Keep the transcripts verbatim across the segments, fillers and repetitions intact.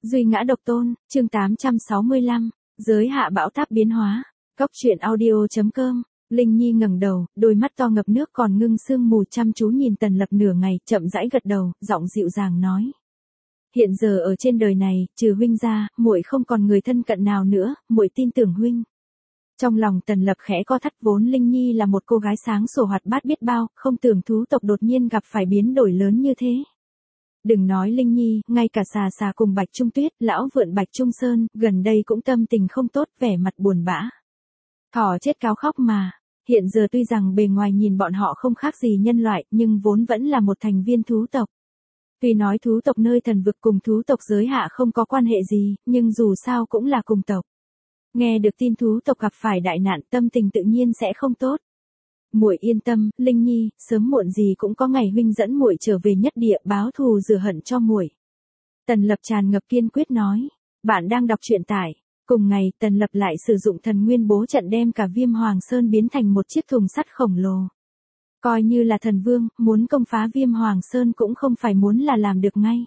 Duy ngã độc tôn, chương tám trăm sáu mươi lăm, giới hạ bão táp biến hóa. Cốc truyện audio.com. Linh Nhi ngẩng đầu, đôi mắt to ngập nước còn ngưng sương mù chăm chú nhìn Tần Lập nửa ngày, chậm rãi gật đầu, giọng dịu dàng nói: Hiện giờ ở trên đời này, trừ huynh ra, muội không còn người thân cận nào nữa, muội tin tưởng huynh. Trong lòng Tần Lập khẽ co thắt, vốn Linh Nhi là một cô gái sáng sủa hoạt bát biết bao, không tưởng thú tộc đột nhiên gặp phải biến đổi lớn như thế. Đừng nói Linh Nhi, ngay cả xà xà cùng Bạch Trung Tuyết, lão vượn Bạch Trung Sơn, gần đây cũng tâm tình không tốt, vẻ mặt buồn bã. Thỏ chết cáo khóc mà. Hiện giờ tuy rằng bề ngoài nhìn bọn họ không khác gì nhân loại, nhưng vốn vẫn là một thành viên thú tộc. Tuy nói thú tộc nơi thần vực cùng thú tộc giới hạ không có quan hệ gì, nhưng dù sao cũng là cùng tộc. Nghe được tin thú tộc gặp phải đại nạn, tâm tình tự nhiên sẽ không tốt. Muội yên tâm, Linh Nhi, sớm muộn gì cũng có ngày huynh dẫn muội trở về nhất địa báo thù rửa hận cho muội. Tần Lập tràn ngập kiên quyết nói. Bạn đang đọc truyện tải. Cùng ngày, Tần Lập lại sử dụng thần nguyên bố trận đem cả Viêm Hoàng Sơn biến thành một chiếc thùng sắt khổng lồ. Coi như là thần vương, muốn công phá Viêm Hoàng Sơn cũng không phải muốn là làm được ngay.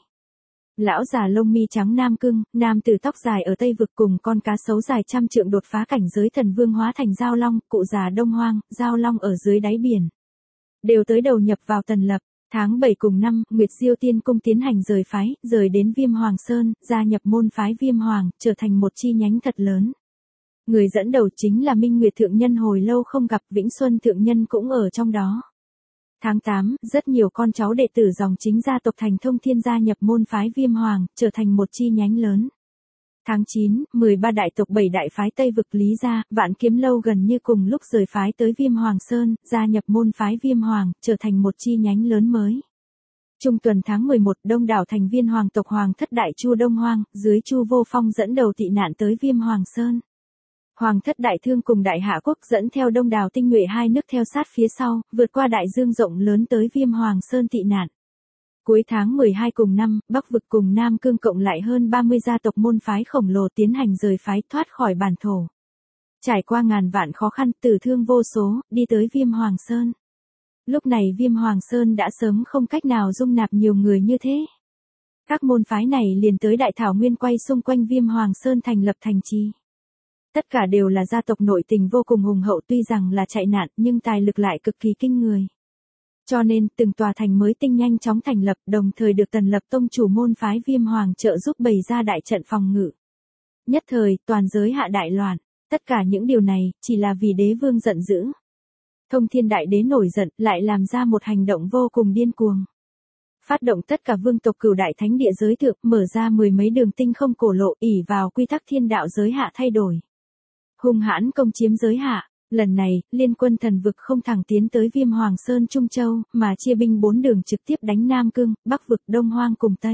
Lão già lông mi trắng Nam Cưng, nam tử tóc dài ở Tây Vực cùng con cá sấu dài trăm trượng đột phá cảnh giới thần vương hóa thành Giao Long, cụ già Đông Hoang, Giao Long ở dưới đáy biển. Đều tới đầu nhập vào Tần Lập. Tháng bảy cùng năm, Nguyệt Diêu Tiên Cung tiến hành rời phái, rời đến Viêm Hoàng Sơn, gia nhập môn phái Viêm Hoàng, trở thành một chi nhánh thật lớn. Người dẫn đầu chính là Minh Nguyệt Thượng Nhân, hồi lâu không gặp, Vĩnh Xuân Thượng Nhân cũng ở trong đó. Tháng tám, rất nhiều con cháu đệ tử dòng chính gia tộc Thành Thông Thiên gia nhập môn phái Viêm Hoàng, trở thành một chi nhánh lớn. Tháng chín, mười ba đại tộc bảy đại phái Tây Vực Lý gia, Vạn Kiếm Lâu gần như cùng lúc rời phái tới Viêm Hoàng Sơn, gia nhập môn phái Viêm Hoàng, trở thành một chi nhánh lớn mới. Trung tuần tháng mười một, đông đảo thành viên hoàng tộc Hoàng thất Đại Chu Đông Hoang, dưới Chu Vô Phong dẫn đầu tị nạn tới Viêm Hoàng Sơn. Hoàng thất Đại Thương cùng Đại Hạ Quốc dẫn theo đông đảo tinh nhuệ hai nước theo sát phía sau, vượt qua đại dương rộng lớn tới Viêm Hoàng Sơn tị nạn. Cuối tháng mười hai cùng năm, Bắc Vực cùng Nam Cương cộng lại hơn ba mươi gia tộc môn phái khổng lồ tiến hành rời phái thoát khỏi bản thổ. Trải qua ngàn vạn khó khăn, tử thương vô số, đi tới Viêm Hoàng Sơn. Lúc này Viêm Hoàng Sơn đã sớm không cách nào dung nạp nhiều người như thế. Các môn phái này liền tới đại thảo nguyên quay xung quanh Viêm Hoàng Sơn thành lập thành trì. Tất cả đều là gia tộc nội tình vô cùng hùng hậu, tuy rằng là chạy nạn nhưng tài lực lại cực kỳ kinh người. Cho nên, từng tòa thành mới tinh nhanh chóng thành lập, đồng thời được Tần Lập tông chủ môn phái Viêm Hoàng trợ giúp bày ra đại trận phòng ngự. Nhất thời, toàn giới hạ đại loạn. Tất cả những điều này, chỉ là vì đế vương giận dữ. Thông Thiên Đại Đế nổi giận, lại làm ra một hành động vô cùng điên cuồng. Phát động tất cả vương tộc Cửu Đại Thánh Địa giới thượng, mở ra mười mấy đường tinh không cổ lộ, ỷ vào quy tắc thiên đạo giới hạ thay đổi. Hung hãn công chiếm giới hạ. Lần này, liên quân thần vực không thẳng tiến tới Viêm Hoàng Sơn Trung Châu, mà chia binh bốn đường trực tiếp đánh Nam Cương, Bắc Vực, Đông Hoang cùng Tây.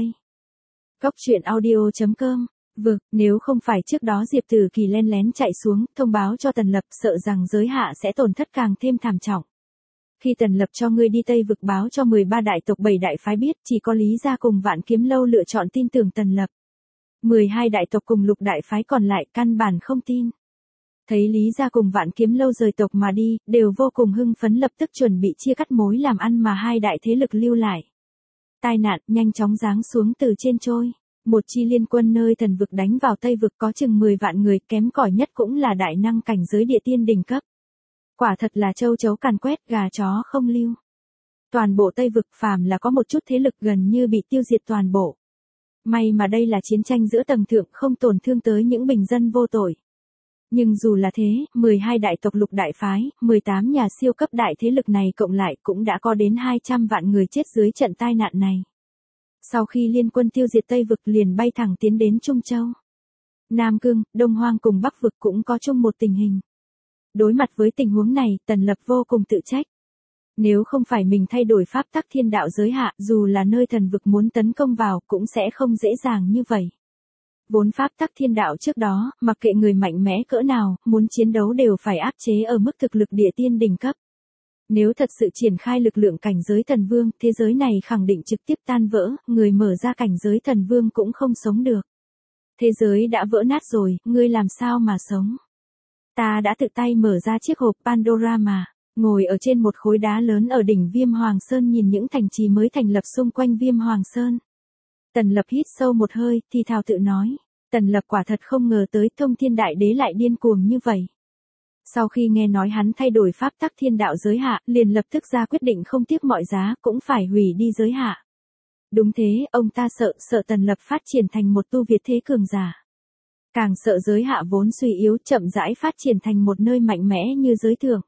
Cốc truyện audio.com. Vực, nếu không phải trước đó Diệp Tử Kỳ len lén chạy xuống, thông báo cho Tần Lập, sợ rằng giới hạ sẽ tổn thất càng thêm thảm trọng. Khi Tần Lập cho ngươi đi Tây Vực báo cho mười ba đại tộc bảy đại phái biết, chỉ có Lý gia cùng Vạn Kiếm Lâu lựa chọn tin tưởng Tần Lập. mười hai đại tộc cùng lục đại phái còn lại căn bản không tin. Thấy Lý gia cùng Vạn Kiếm Lâu rời tộc mà đi, đều vô cùng hưng phấn, lập tức chuẩn bị chia cắt mối làm ăn mà hai đại thế lực lưu lại. Tai nạn nhanh chóng giáng xuống từ trên trôi. Một chi liên quân nơi thần vực đánh vào Tây Vực có chừng mười vạn người, kém cỏi nhất cũng là đại năng cảnh giới địa tiên đỉnh cấp. Quả thật là châu chấu càn quét, gà chó không lưu. Toàn bộ Tây Vực phàm là có một chút thế lực gần như bị tiêu diệt toàn bộ. May mà đây là chiến tranh giữa tầng thượng, không tổn thương tới những bình dân vô tội. Nhưng dù là thế, mười hai đại tộc lục đại phái, mười tám nhà siêu cấp đại thế lực này cộng lại cũng đã có đến hai trăm vạn người chết dưới trận tai nạn này. Sau khi liên quân tiêu diệt Tây Vực liền bay thẳng tiến đến Trung Châu. Nam Cương, Đông Hoang cùng Bắc Vực cũng có chung một tình hình. Đối mặt với tình huống này, Tần Lập vô cùng tự trách. Nếu không phải mình thay đổi pháp tắc thiên đạo giới hạ, dù là nơi thần vực muốn tấn công vào, cũng sẽ không dễ dàng như vậy. Vốn pháp tắc thiên đạo trước đó, mặc kệ người mạnh mẽ cỡ nào, muốn chiến đấu đều phải áp chế ở mức thực lực địa tiên đỉnh cấp. Nếu thật sự triển khai lực lượng cảnh giới thần vương, thế giới này khẳng định trực tiếp tan vỡ, người mở ra cảnh giới thần vương cũng không sống được. Thế giới đã vỡ nát rồi, ngươi làm sao mà sống? Ta đã tự tay mở ra chiếc hộp Pandora mà, ngồi ở trên một khối đá lớn ở đỉnh Viêm Hoàng Sơn nhìn những thành trì mới thành lập xung quanh Viêm Hoàng Sơn. Tần Lập hít sâu một hơi, thì thào tự nói. Tần Lập quả thật không ngờ tới Thông Thiên Đại Đế lại điên cuồng như vậy. Sau khi nghe nói hắn thay đổi pháp tắc thiên đạo giới hạ, liền lập tức ra quyết định không tiếc mọi giá cũng phải hủy đi giới hạ. Đúng thế, ông ta sợ, sợ Tần Lập phát triển thành một tu Việt thế cường giả. Càng sợ giới hạ vốn suy yếu chậm rãi phát triển thành một nơi mạnh mẽ như giới thượng.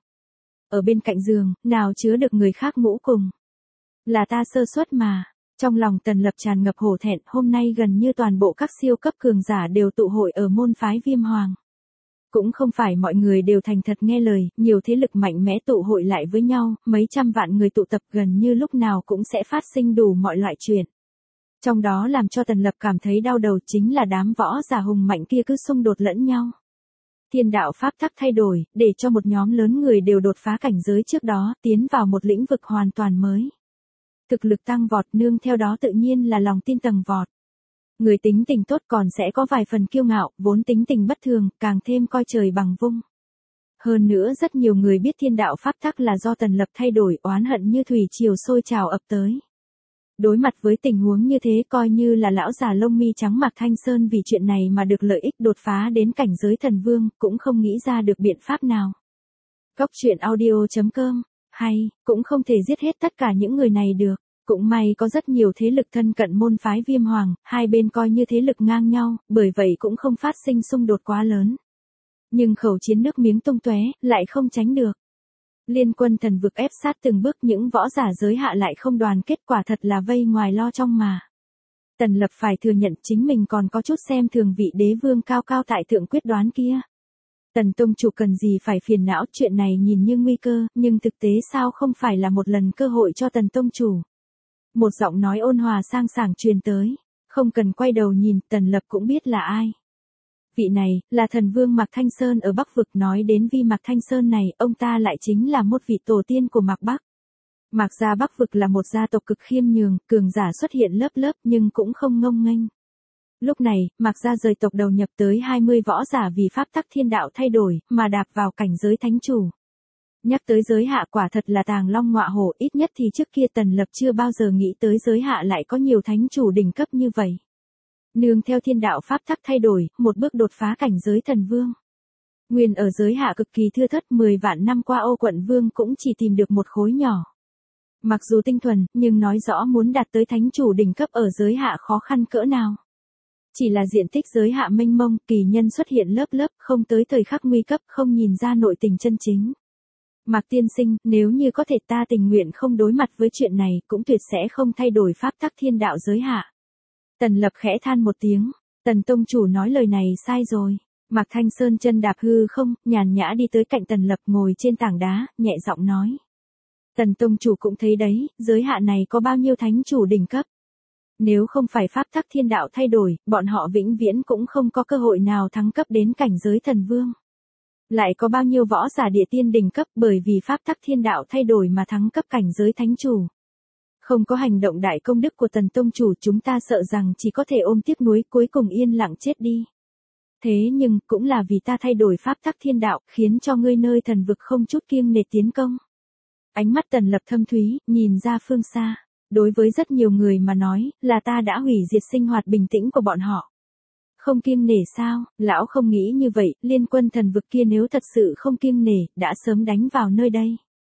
Ở bên cạnh giường, nào chứa được người khác ngủ cùng. Là ta sơ suất mà. Trong lòng Tần Lập tràn ngập hổ thẹn, hôm nay gần như toàn bộ các siêu cấp cường giả đều tụ hội ở môn phái Viêm Hoàng. Cũng không phải mọi người đều thành thật nghe lời, nhiều thế lực mạnh mẽ tụ hội lại với nhau, mấy trăm vạn người tụ tập gần như lúc nào cũng sẽ phát sinh đủ mọi loại chuyện. Trong đó làm cho Tần Lập cảm thấy đau đầu chính là đám võ giả hùng mạnh kia cứ xung đột lẫn nhau. Thiên đạo pháp tắc thay đổi, để cho một nhóm lớn người đều đột phá cảnh giới trước đó, tiến vào một lĩnh vực hoàn toàn mới. Thực lực tăng vọt nương theo đó tự nhiên là lòng tin tầng vọt. Người tính tình tốt còn sẽ có vài phần kiêu ngạo, vốn tính tình bất thường, càng thêm coi trời bằng vung. Hơn nữa rất nhiều người biết thiên đạo pháp tắc là do Tần Lập thay đổi, oán hận như thủy triều sôi trào ập tới. Đối mặt với tình huống như thế coi như là lão già lông mi trắng Mạc Thanh Sơn vì chuyện này mà được lợi ích đột phá đến cảnh giới thần vương, cũng không nghĩ ra được biện pháp nào. Góc truyện audio chấm com, hay, cũng không thể giết hết tất cả những người này được. Cũng may có rất nhiều thế lực thân cận môn phái Viêm Hoàng, hai bên coi như thế lực ngang nhau, bởi vậy cũng không phát sinh xung đột quá lớn. Nhưng khẩu chiến nước miếng tung tóe, lại không tránh được. Liên quân thần vực ép sát từng bước, những võ giả giới hạ lại không đoàn kết, quả thật là vây ngoài lo trong mà. Tần Lập phải thừa nhận chính mình còn có chút xem thường vị đế vương cao cao tại thượng quyết đoán kia. Tần tông chủ cần gì phải phiền não, chuyện này nhìn như nguy cơ, nhưng thực tế sao không phải là một lần cơ hội cho tần tông chủ. Một giọng nói ôn hòa sang sảng truyền tới, không cần quay đầu nhìn, Tần Lập cũng biết là ai. Vị này, là thần vương Mạc Thanh Sơn ở Bắc Vực. Nói đến vi Mạc Thanh Sơn này, ông ta lại chính là một vị tổ tiên của Mạc Bắc. Mạc gia Bắc Vực là một gia tộc cực khiêm nhường, cường giả xuất hiện lớp lớp nhưng cũng không ngông nghênh. Lúc này, Mạc gia rời tộc đầu nhập tới hai mươi võ giả vì pháp tắc thiên đạo thay đổi, mà đạp vào cảnh giới thánh chủ. Nhắc tới giới hạ quả thật là tàng long ngọa hổ, ít nhất thì trước kia Tần Lập chưa bao giờ nghĩ tới giới hạ lại có nhiều thánh chủ đỉnh cấp như vậy. Nương theo thiên đạo pháp tắc thay đổi, một bước đột phá cảnh giới thần vương. Nguyên ở giới hạ cực kỳ thưa thớt, mười vạn năm qua Ô Quận Vương cũng chỉ tìm được một khối nhỏ. Mặc dù tinh thuần, nhưng nói rõ muốn đạt tới thánh chủ đỉnh cấp ở giới hạ khó khăn cỡ nào. Chỉ là diện tích giới hạ mênh mông, kỳ nhân xuất hiện lớp lớp, không tới thời khắc nguy cấp, không nhìn ra nội tình chân chính. Mạc tiên sinh, nếu như có thể ta tình nguyện không đối mặt với chuyện này, cũng tuyệt sẽ không thay đổi pháp tắc thiên đạo giới hạ. Tần Lập khẽ than một tiếng, Tần tông chủ nói lời này sai rồi. Mạc Thanh Sơn chân đạp hư không, nhàn nhã đi tới cạnh Tần Lập ngồi trên tảng đá, nhẹ giọng nói. Tần tông chủ cũng thấy đấy, giới hạ này có bao nhiêu thánh chủ đỉnh cấp. Nếu không phải pháp tắc thiên đạo thay đổi, bọn họ vĩnh viễn cũng không có cơ hội nào thăng cấp đến cảnh giới thần vương. Lại có bao nhiêu võ giả địa tiên đỉnh cấp bởi vì pháp tắc thiên đạo thay đổi mà thắng cấp cảnh giới thánh chủ. Không có hành động đại công đức của Tần tông chủ, chúng ta sợ rằng chỉ có thể ôm tiếc nuối, cuối cùng yên lặng chết đi. Thế nhưng, cũng là vì ta thay đổi pháp tắc thiên đạo, khiến cho ngươi nơi thần vực không chút kiêng nể tiến công. Ánh mắt Tần Lập thâm thúy, nhìn ra phương xa. Đối với rất nhiều người mà nói, là ta đã hủy diệt sinh hoạt bình tĩnh của bọn họ. Không kiêng nể sao, lão không nghĩ như vậy, liên quân thần vực kia nếu thật sự không kiêng nể, đã sớm đánh vào nơi đây.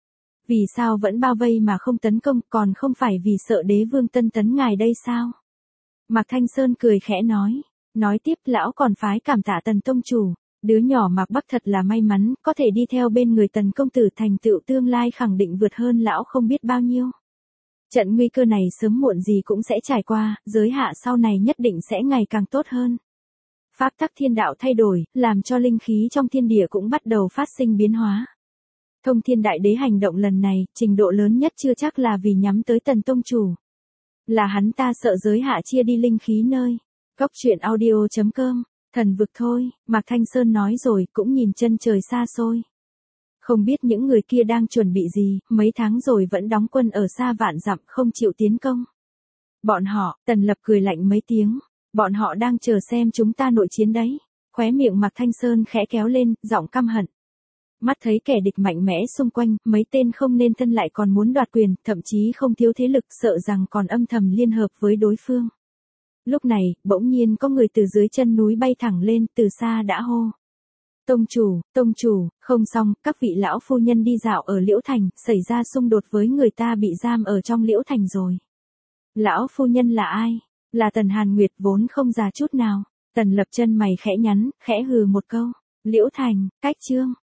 Vì sao vẫn bao vây mà không tấn công, còn không phải vì sợ đế vương tân tấn ngài đây sao? Mạc Thanh Sơn cười khẽ nói, nói tiếp lão còn phái cảm tạ Tần tông chủ, đứa nhỏ Mạc Bắc thật là may mắn, có thể đi theo bên người Tần công tử, thành tựu tương lai khẳng định vượt hơn lão không biết bao nhiêu. Trận nguy cơ này sớm muộn gì cũng sẽ trải qua, giới hạ sau này nhất định sẽ ngày càng tốt hơn. Pháp tắc thiên đạo thay đổi, làm cho linh khí trong thiên địa cũng bắt đầu phát sinh biến hóa. Thông Thiên Đại Đế hành động lần này, trình độ lớn nhất chưa chắc là vì nhắm tới Tần tông chủ. Là hắn ta sợ giới hạ chia đi linh khí nơi. Góc truyện audio chấm com, thần vực thôi, Mạc Thanh Sơn nói rồi cũng nhìn chân trời xa xôi. Không biết những người kia đang chuẩn bị gì, mấy tháng rồi vẫn đóng quân ở xa vạn dặm không chịu tiến công. Bọn họ, Tần Lập cười lạnh mấy tiếng, bọn họ đang chờ xem chúng ta nội chiến đấy. Khóe miệng Mạc Thanh Sơn khẽ kéo lên, giọng căm hận. Mắt thấy kẻ địch mạnh mẽ xung quanh, mấy tên không nên thân lại còn muốn đoạt quyền, thậm chí không thiếu thế lực, sợ rằng còn âm thầm liên hợp với đối phương. Lúc này, bỗng nhiên có người từ dưới chân núi bay thẳng lên, từ xa đã hô. Tông chủ, tông chủ, không xong, các vị lão phu nhân đi dạo ở Liễu Thành, xảy ra xung đột với người ta bị giam ở trong Liễu Thành rồi. Lão phu nhân là ai? Là Tần Hàn Nguyệt vốn không già chút nào. Tần Lập Chân mày khẽ nhắn, khẽ hừ một câu. Liễu Thành, cách chương.